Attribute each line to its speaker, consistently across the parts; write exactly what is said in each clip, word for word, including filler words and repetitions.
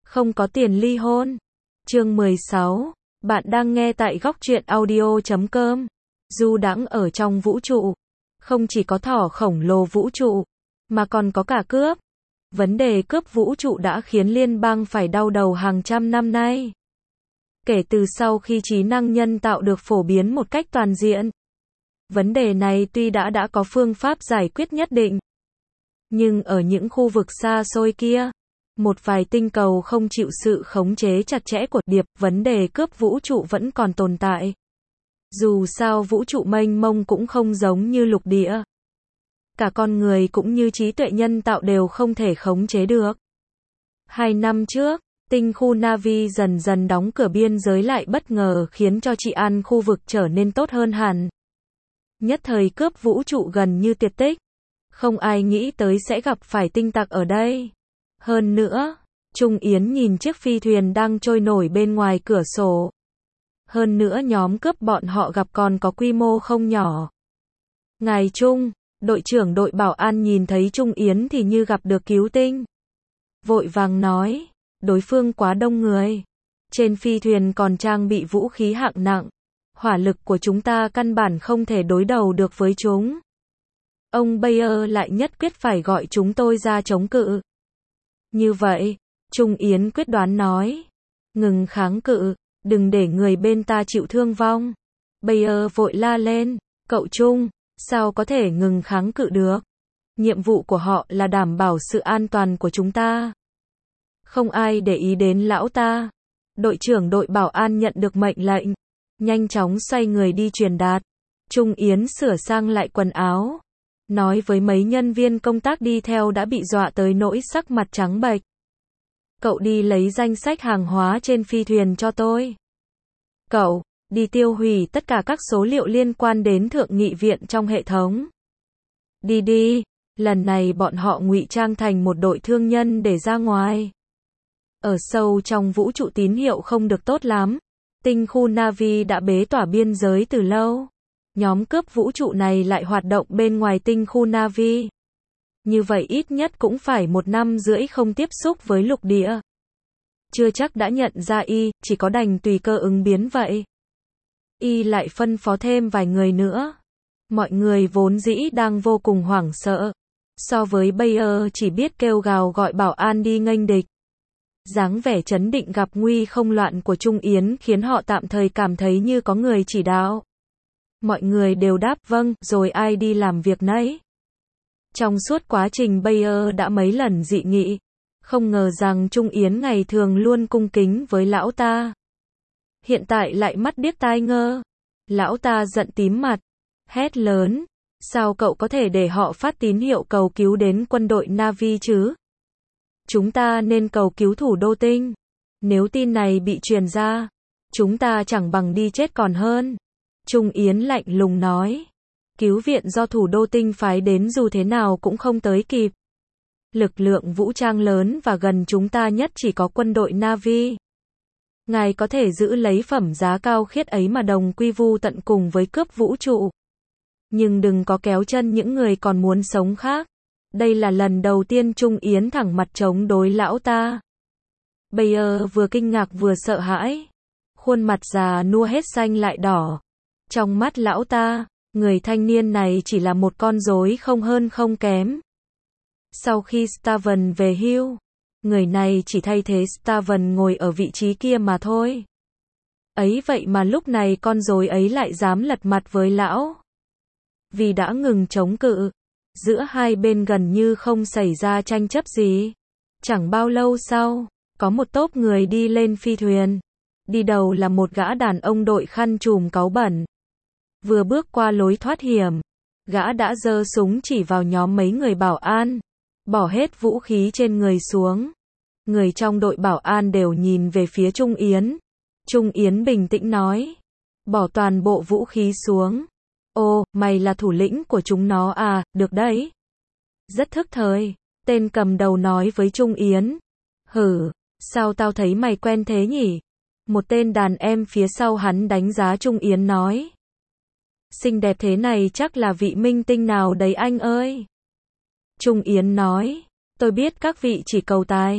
Speaker 1: Không có tiền ly hôn. Chương mười sáu. Bạn đang nghe tại góc truyện audio chấm com. Du đãng ở trong vũ trụ. Không chỉ có thỏ khổng lồ vũ trụ, mà còn có cả cướp. Vấn đề cướp vũ trụ đã khiến liên bang phải đau đầu hàng trăm năm nay. Kể từ sau khi trí năng nhân tạo được phổ biến một cách toàn diện. Vấn đề này tuy đã đã có phương pháp giải quyết nhất định, nhưng ở những khu vực xa xôi kia, một vài tinh cầu không chịu sự khống chế chặt chẽ của điệp, vấn đề cướp vũ trụ vẫn còn tồn tại. Dù sao vũ trụ mênh mông cũng không giống như lục địa. Cả con người cũng như trí tuệ nhân tạo đều không thể khống chế được. Hai năm trước, tinh khu Na'vi dần dần đóng cửa biên giới lại bất ngờ khiến cho trị an khu vực trở nên tốt hơn hẳn. Nhất thời cướp vũ trụ gần như tuyệt tích. Không ai nghĩ tới sẽ gặp phải tinh tặc ở đây. Hơn nữa, Trung Yến nhìn chiếc phi thuyền đang trôi nổi bên ngoài cửa sổ. Hơn nữa nhóm cướp bọn họ gặp còn có quy mô không nhỏ. Ngài Trung, đội trưởng đội bảo an nhìn thấy Trung Yến thì như gặp được cứu tinh. Vội vàng nói, đối phương quá đông người. Trên phi thuyền còn trang bị vũ khí hạng nặng. Hỏa lực của chúng ta căn bản không thể đối đầu được với chúng. Ông Bayer lại nhất quyết phải gọi chúng tôi ra chống cự. Như vậy, Trung Yến quyết đoán nói, ngừng kháng cự, đừng để người bên ta chịu thương vong. Bayer vội la lên, cậu Trung, sao có thể ngừng kháng cự được? Nhiệm vụ của họ là đảm bảo sự an toàn của chúng ta. Không ai để ý đến lão ta. Đội trưởng đội bảo an nhận được mệnh lệnh, nhanh chóng xoay người đi truyền đạt. Trung Yến sửa sang lại quần áo, nói với mấy nhân viên công tác đi theo đã bị dọa tới nỗi sắc mặt trắng bệch. Cậu đi lấy danh sách hàng hóa trên phi thuyền cho tôi. Cậu, đi tiêu hủy tất cả các số liệu liên quan đến thượng nghị viện trong hệ thống. Đi đi, lần này bọn họ ngụy trang thành một đội thương nhân để ra ngoài. Ở sâu trong vũ trụ tín hiệu không được tốt lắm. Tinh khu Na'vi đã bế tỏa biên giới từ lâu. Nhóm cướp vũ trụ này lại hoạt động bên ngoài tinh khu Na'vi. Như vậy ít nhất cũng phải một năm rưỡi không tiếp xúc với lục địa. Chưa chắc đã nhận ra y, chỉ có đành tùy cơ ứng biến vậy. Y lại phân phó thêm vài người nữa. Mọi người vốn dĩ đang vô cùng hoảng sợ. So với Bayer chỉ biết kêu gào gọi bảo an đi nghênh địch. Dáng vẻ trấn định gặp nguy không loạn của Trung Yến khiến họ tạm thời cảm thấy như có người chỉ đạo. Mọi người đều đáp vâng, rồi ai đi làm việc nấy. Trong suốt quá trình Bayer đã mấy lần dị nghị. Không ngờ rằng Trung Yến ngày thường luôn cung kính với lão ta. Hiện tại lại mắt điếc tai ngơ. Lão ta giận tím mặt, hét lớn. Sao cậu có thể để họ phát tín hiệu cầu cứu đến quân đội Na'vi chứ? Chúng ta nên cầu cứu thủ đô tinh. Nếu tin này bị truyền ra, chúng ta chẳng bằng đi chết còn hơn. Trung Yến lạnh lùng nói. Cứu viện do thủ đô tinh phái đến dù thế nào cũng không tới kịp. Lực lượng vũ trang lớn và gần chúng ta nhất chỉ có quân đội Na'vi. Ngài có thể giữ lấy phẩm giá cao khiết ấy mà đồng quy vu tận cùng với cướp vũ trụ. Nhưng đừng có kéo chân những người còn muốn sống khác. Đây là lần đầu tiên Trung Yến thẳng mặt chống đối lão ta. Bayer vừa kinh ngạc vừa sợ hãi. Khuôn mặt già nua hết xanh lại đỏ. Trong mắt lão ta, người thanh niên này chỉ là một con rối không hơn không kém. Sau khi Staven về hưu, người này chỉ thay thế Staven ngồi ở vị trí kia mà thôi. Ấy vậy mà lúc này con rối ấy lại dám lật mặt với lão. Vì đã ngừng chống cự, giữa hai bên gần như không xảy ra tranh chấp gì. Chẳng bao lâu sau, có một tốp người đi lên phi thuyền. Đi đầu là một gã đàn ông đội khăn trùm cáu bẩn. Vừa bước qua lối thoát hiểm, gã đã giơ súng chỉ vào nhóm mấy người bảo an, bỏ hết vũ khí trên người xuống. Người trong đội bảo an đều nhìn về phía Trung Yến. Trung Yến bình tĩnh nói, bỏ toàn bộ vũ khí xuống. Ô, mày là thủ lĩnh của chúng nó à, được đấy. Rất thức thời, tên cầm đầu nói với Trung Yến. Hử, sao tao thấy mày quen thế nhỉ? Một tên đàn em phía sau hắn đánh giá Trung Yến nói. Xinh đẹp thế này chắc là vị minh tinh nào đấy anh ơi. Trung Yến nói, tôi biết các vị chỉ cầu tài.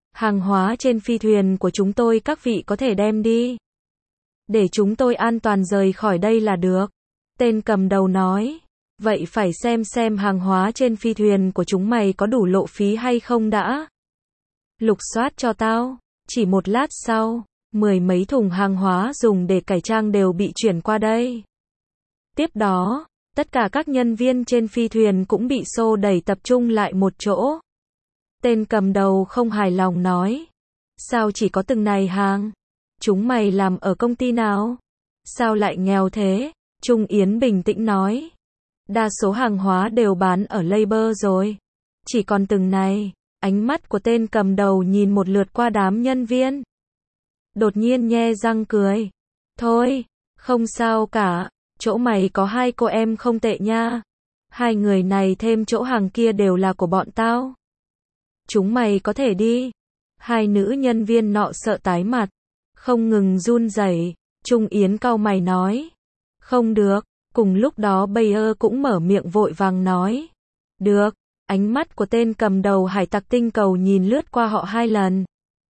Speaker 1: Hàng hóa trên phi thuyền của chúng tôi các vị có thể đem đi. Để chúng tôi an toàn rời khỏi đây là được. Tên cầm đầu nói. Vậy phải xem xem hàng hóa trên phi thuyền của chúng mày có đủ lộ phí hay không đã. Lục soát cho tao. Chỉ một lát sau, mười mấy thùng hàng hóa dùng để cải trang đều bị chuyển qua đây. Tiếp đó, tất cả các nhân viên trên phi thuyền cũng bị xô đẩy tập trung lại một chỗ. Tên cầm đầu không hài lòng nói. Sao chỉ có từng này hàng? Chúng mày làm ở công ty nào? Sao lại nghèo thế? Trung Yến bình tĩnh nói. Đa số hàng hóa đều bán ở Labor rồi. Chỉ còn từng này. Ánh mắt của tên cầm đầu nhìn một lượt qua đám nhân viên. Đột nhiên nhe răng cười. Thôi, không sao cả. Chỗ mày có hai cô em không tệ nha. Hai người này thêm chỗ hàng kia đều là của bọn tao. Chúng mày có thể đi. Hai nữ nhân viên nọ sợ tái mặt. Không ngừng run rẩy. Trung Yến cau mày nói. Không được. Cùng lúc đó Bayer cũng mở miệng vội vàng nói. Được. Ánh mắt của tên cầm đầu hải tặc tinh cầu nhìn lướt qua họ hai lần.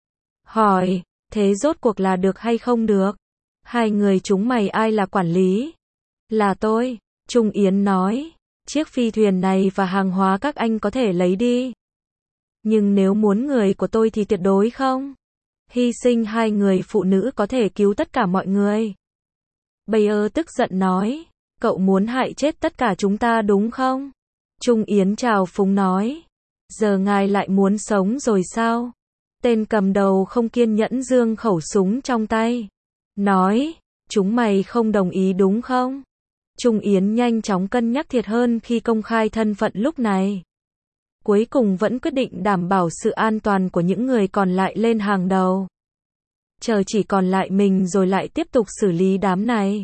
Speaker 1: Hỏi. Thế rốt cuộc là được hay không được? Hai người chúng mày ai là quản lý? Là tôi. Trung Yến nói. Chiếc phi thuyền này và hàng hóa các anh có thể lấy đi. Nhưng nếu muốn người của tôi thì tuyệt đối không. Hy sinh hai người phụ nữ có thể cứu tất cả mọi người. Bayer tức giận nói. Cậu muốn hại chết tất cả chúng ta đúng không? Trung Yến chào phúng nói. Giờ ngài lại muốn sống rồi sao? Tên cầm đầu không kiên nhẫn giương khẩu súng trong tay. Nói. Chúng mày không đồng ý đúng không? Trung Yến nhanh chóng cân nhắc thiệt hơn khi công khai thân phận lúc này. Cuối cùng vẫn quyết định đảm bảo sự an toàn của những người còn lại lên hàng đầu. Chờ chỉ còn lại mình rồi lại tiếp tục xử lý đám này.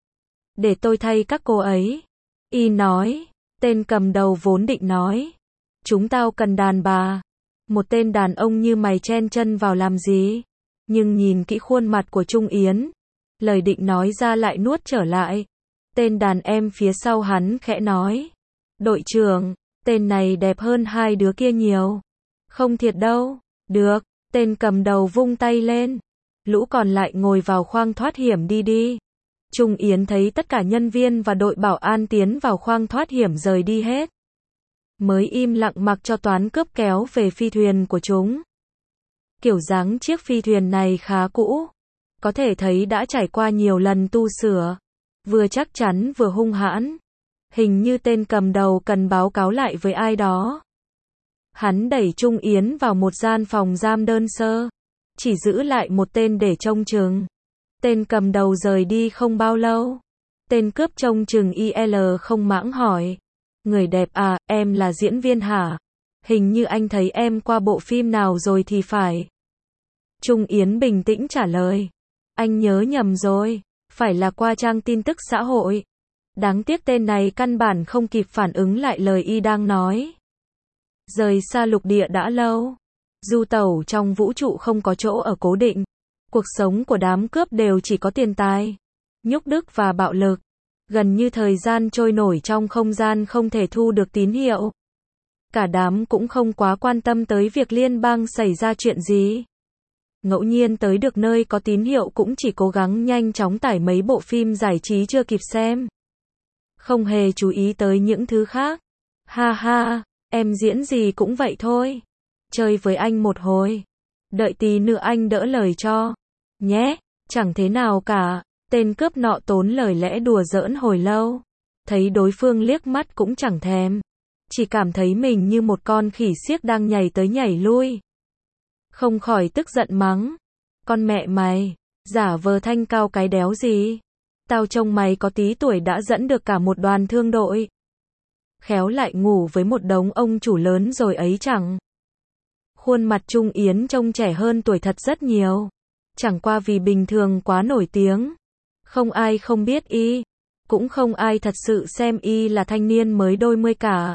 Speaker 1: Để tôi thay các cô ấy. Y nói. Tên cầm đầu vốn định nói. Chúng tao cần đàn bà. Một tên đàn ông như mày chen chân vào làm gì? Nhưng nhìn kỹ khuôn mặt của Trung Yến. Lời định nói ra lại nuốt trở lại. Tên đàn em phía sau hắn khẽ nói. Đội trưởng, tên này đẹp hơn hai đứa kia nhiều. Không thiệt đâu. Được, tên cầm đầu vung tay lên. Lũ còn lại ngồi vào khoang thoát hiểm đi đi. Trung Yến thấy tất cả nhân viên và đội bảo an tiến vào khoang thoát hiểm rời đi hết. Mới im lặng mặc cho toán cướp kéo về phi thuyền của chúng. Kiểu dáng chiếc phi thuyền này khá cũ. Có thể thấy đã trải qua nhiều lần tu sửa. Vừa chắc chắn vừa hung hãn. Hình như tên cầm đầu cần báo cáo lại với ai đó. Hắn đẩy Trung Yến vào một gian phòng giam đơn sơ. Chỉ giữ lại một tên để trông chừng. Tên cầm đầu rời đi không bao lâu. Tên cướp trông chừng i lờ không mãng hỏi. Người đẹp à, em là diễn viên hả? Hình như anh thấy em qua bộ phim nào rồi thì phải. Trung Yến bình tĩnh trả lời. Anh nhớ nhầm rồi. Phải là qua trang tin tức xã hội. Đáng tiếc tên này căn bản không kịp phản ứng lại lời y đang nói. Rời xa lục địa đã lâu. Du tẩu trong vũ trụ không có chỗ ở cố định. Cuộc sống của đám cướp đều chỉ có tiền tài, nhúc nhích và bạo lực. Gần như thời gian trôi nổi trong không gian không thể thu được tín hiệu. Cả đám cũng không quá quan tâm tới việc liên bang xảy ra chuyện gì. Ngẫu nhiên tới được nơi có tín hiệu cũng chỉ cố gắng nhanh chóng tải mấy bộ phim giải trí chưa kịp xem. Không hề chú ý tới những thứ khác. Ha ha, em diễn gì cũng vậy thôi. Chơi với anh một hồi. Đợi tí nữa anh đỡ lời cho. Nhé, chẳng thế nào cả. Tên cướp nọ tốn lời lẽ đùa giỡn hồi lâu. Thấy đối phương liếc mắt cũng chẳng thèm. Chỉ cảm thấy mình như một con khỉ xiếc đang nhảy tới nhảy lui. Không khỏi tức giận mắng. Con mẹ mày, giả vờ thanh cao cái đéo gì. Tao trông mày có tí tuổi đã dẫn được cả một đoàn thương đội. Khéo lại ngủ với một đống ông chủ lớn rồi ấy chẳng. Khuôn mặt Trung Yến trông trẻ hơn tuổi thật rất nhiều. Chẳng qua vì bình thường quá nổi tiếng. Không ai không biết y. Cũng không ai thật sự xem y là thanh niên mới đôi mươi cả.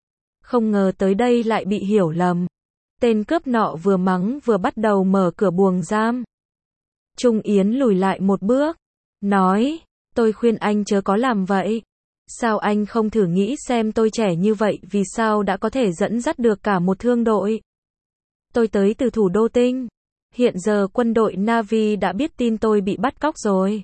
Speaker 1: Không ngờ tới đây lại bị hiểu lầm. Tên cướp nọ vừa mắng vừa bắt đầu mở cửa buồng giam. Trung Yến lùi lại một bước. Nói, tôi khuyên anh chớ có làm vậy. Sao anh không thử nghĩ xem tôi trẻ như vậy vì sao đã có thể dẫn dắt được cả một thương đội. Tôi tới từ thủ đô Tinh. Hiện giờ quân đội Na'vi đã biết tin tôi bị bắt cóc rồi.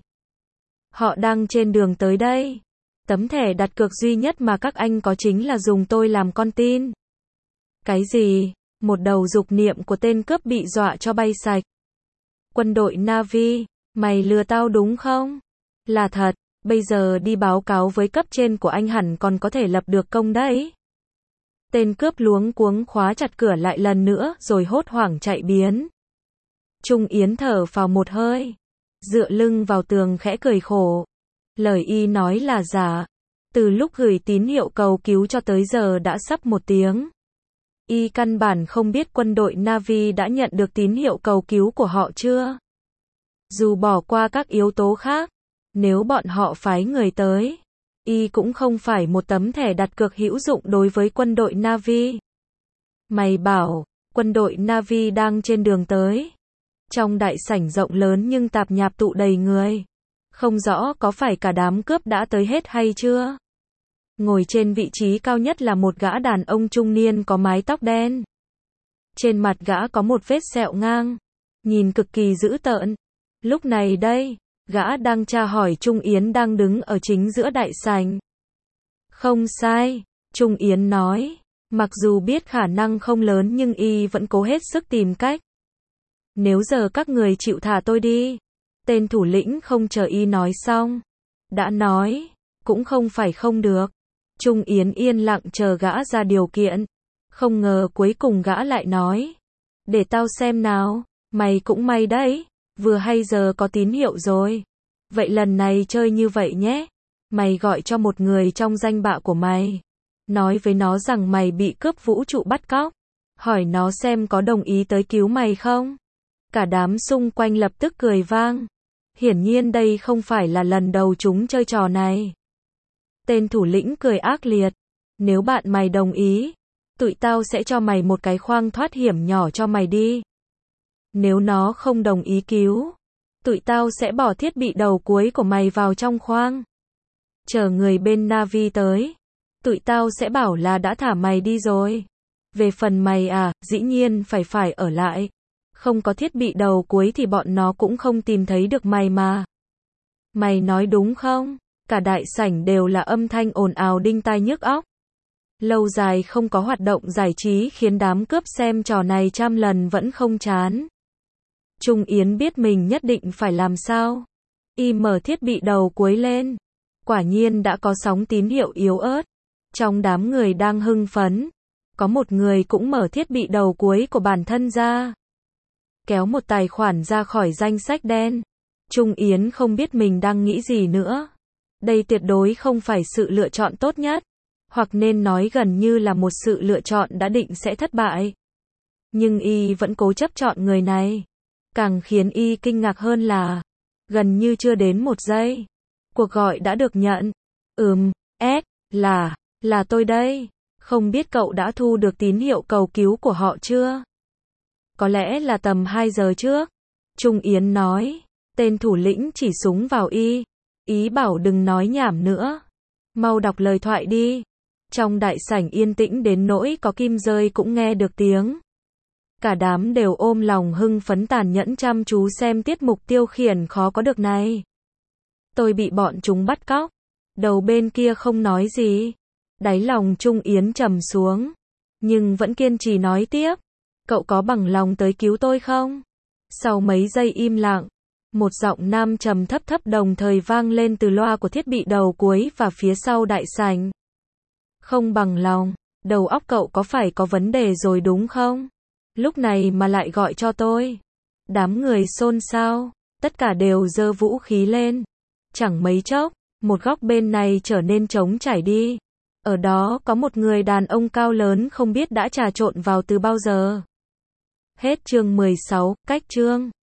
Speaker 1: Họ đang trên đường tới đây. Tấm thẻ đặt cược duy nhất mà các anh có chính là dùng tôi làm con tin. Cái gì? Một đầu dục niệm của tên cướp bị dọa cho bay sạch. Quân đội Na'vi, mày lừa tao đúng không? Là thật, bây giờ đi báo cáo với cấp trên của anh hẳn còn có thể lập được công đấy. Tên cướp luống cuống khóa chặt cửa lại lần nữa rồi hốt hoảng chạy biến. Trung Yến thở phào một hơi, dựa lưng vào tường khẽ cười khổ. Lời y nói là giả. Từ lúc gửi tín hiệu cầu cứu cho tới giờ đã sắp một tiếng. Y căn bản không biết quân đội Na'vi đã nhận được tín hiệu cầu cứu của họ chưa. Dù bỏ qua các yếu tố khác, nếu bọn họ phái người tới, y cũng không phải một tấm thẻ đặt cược hữu dụng đối với quân đội Na'vi. Mày bảo, quân đội Na'vi đang trên đường tới. Trong đại sảnh rộng lớn nhưng tạp nhạp tụ đầy người. Không rõ có phải cả đám cướp đã tới hết hay chưa. Ngồi trên vị trí cao nhất là một gã đàn ông trung niên có mái tóc đen. Trên mặt gã có một vết sẹo ngang, nhìn cực kỳ dữ tợn. Lúc này đây, gã đang tra hỏi Trung Yến đang đứng ở chính giữa đại sảnh. Không sai, Trung Yến nói, mặc dù biết khả năng không lớn nhưng y vẫn cố hết sức tìm cách. Nếu giờ các người chịu thả tôi đi. Tên thủ lĩnh không chờ y nói xong. Đã nói, cũng không phải không được. Trung Yến yên lặng chờ gã ra điều kiện. Không ngờ cuối cùng gã lại nói. Để tao xem nào, mày cũng may đấy. Vừa hay giờ có tín hiệu rồi. Vậy lần này chơi như vậy nhé. Mày gọi cho một người trong danh bạ của mày. Nói với nó rằng mày bị cướp vũ trụ bắt cóc. Hỏi nó xem có đồng ý tới cứu mày không. Cả đám xung quanh lập tức cười vang. Hiển nhiên đây không phải là lần đầu chúng chơi trò này. Tên thủ lĩnh cười ác liệt. Nếu bạn mày đồng ý, tụi tao sẽ cho mày một cái khoang thoát hiểm nhỏ cho mày đi. Nếu nó không đồng ý cứu, tụi tao sẽ bỏ thiết bị đầu cuối của mày vào trong khoang. Chờ người bên Na'vi tới, tụi tao sẽ bảo là đã thả mày đi rồi. Về phần mày à, dĩ nhiên phải phải ở lại. Không có thiết bị đầu cuối thì bọn nó cũng không tìm thấy được mày mà. Mày nói đúng không? Cả đại sảnh đều là âm thanh ồn ào đinh tai nhức óc. Lâu dài không có hoạt động giải trí khiến đám cướp xem trò này trăm lần vẫn không chán. Trung Yến biết mình nhất định phải làm sao. Y mở thiết bị đầu cuối lên. Quả nhiên đã có sóng tín hiệu yếu ớt. Trong đám người đang hưng phấn, có một người cũng mở thiết bị đầu cuối của bản thân ra. Kéo một tài khoản ra khỏi danh sách đen. Trung Yến không biết mình đang nghĩ gì nữa. Đây tuyệt đối không phải sự lựa chọn tốt nhất. Hoặc nên nói gần như là một sự lựa chọn đã định sẽ thất bại. Nhưng y vẫn cố chấp chọn người này. Càng khiến y kinh ngạc hơn là, gần như chưa đến một giây, cuộc gọi đã được nhận. Ừm, S, là, là tôi đây. Không biết cậu đã thu được tín hiệu cầu cứu của họ chưa? Có lẽ là tầm hai giờ trước. Trung Yến nói. Tên thủ lĩnh chỉ súng vào y. Ý bảo đừng nói nhảm nữa. Mau đọc lời thoại đi. Trong đại sảnh yên tĩnh đến nỗi có kim rơi cũng nghe được tiếng. Cả đám đều ôm lòng hưng phấn tàn nhẫn chăm chú xem tiết mục tiêu khiển khó có được này. Tôi bị bọn chúng bắt cóc. Đầu bên kia không nói gì. Đáy lòng Trung Yến trầm xuống. Nhưng vẫn kiên trì nói tiếp. Cậu có bằng lòng tới cứu tôi không? Sau mấy giây im lặng, một giọng nam trầm thấp thấp đồng thời vang lên từ loa của thiết bị đầu cuối và phía sau đại sảnh. Không bằng lòng, đầu óc cậu có phải có vấn đề rồi đúng không? Lúc này mà lại gọi cho tôi. Đám người xôn xao, tất cả đều giơ vũ khí lên. Chẳng mấy chốc, một góc bên này trở nên trống trải đi. Ở đó có một người đàn ông cao lớn không biết đã trà trộn vào từ bao giờ. Hết chương mười sáu, cách chương.